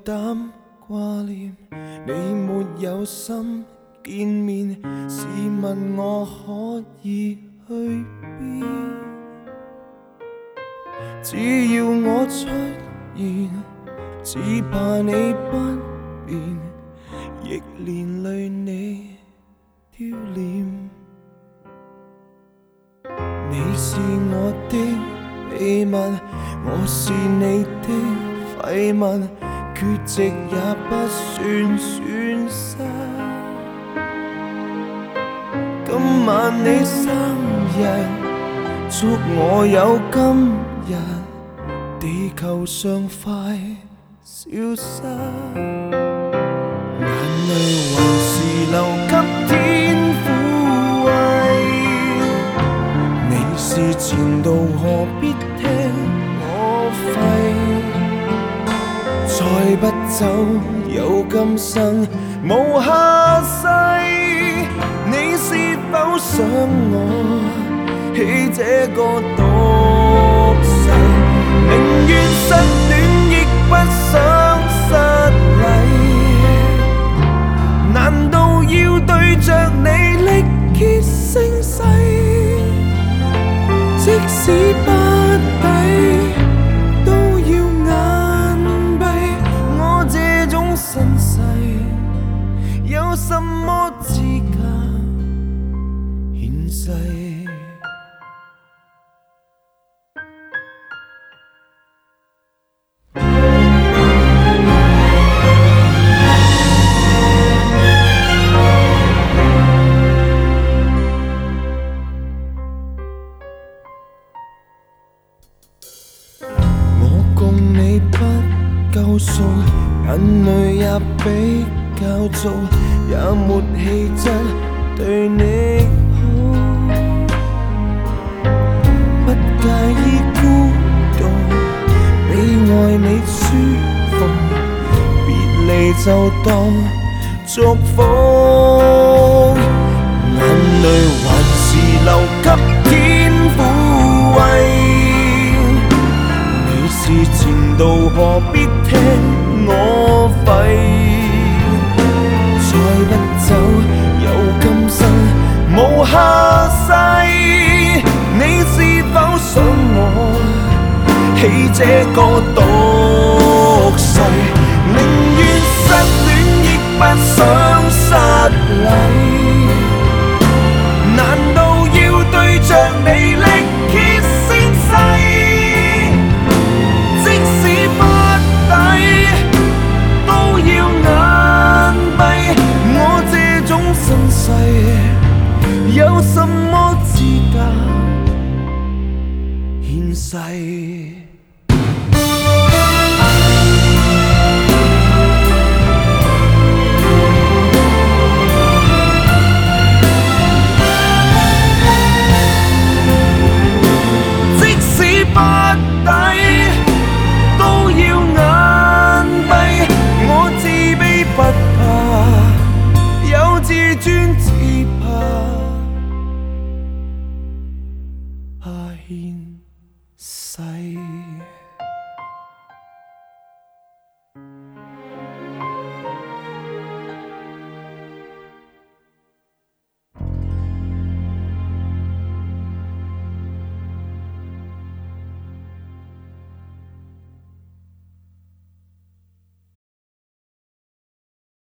胆挂念，你没有心见面，试问我可以去边？只要我出现，只怕你不便，亦连累你丢脸。你是我的秘密，我是你的废物，缺席也不算损失。今晚你生日，祝我有今日，地球上快消失。眼泪还是留给天撫慰，你是前度何必听我吠？再不走有今生无下世，你是否想我起这个毒誓？宁愿失恋亦不想失礼，难道要对着你力竭声嘶？即使不抵都要眼闭，我这种身世有什么资格献世？够数，眼泪也比较早，也没气质对你好，不介意孤独，比爱你舒服，别离就当祝福，眼泪还是留给天抚慰。是前度何必聽我吠？再不走有今生無下世，你是否想我起這個毒誓？寧願失戀亦不想失禮，難道要對着你力竭聲嘶？有什麼資格獻世？即使不抵，都要眼閉。我自卑不怕，有自尊只怕。獻世。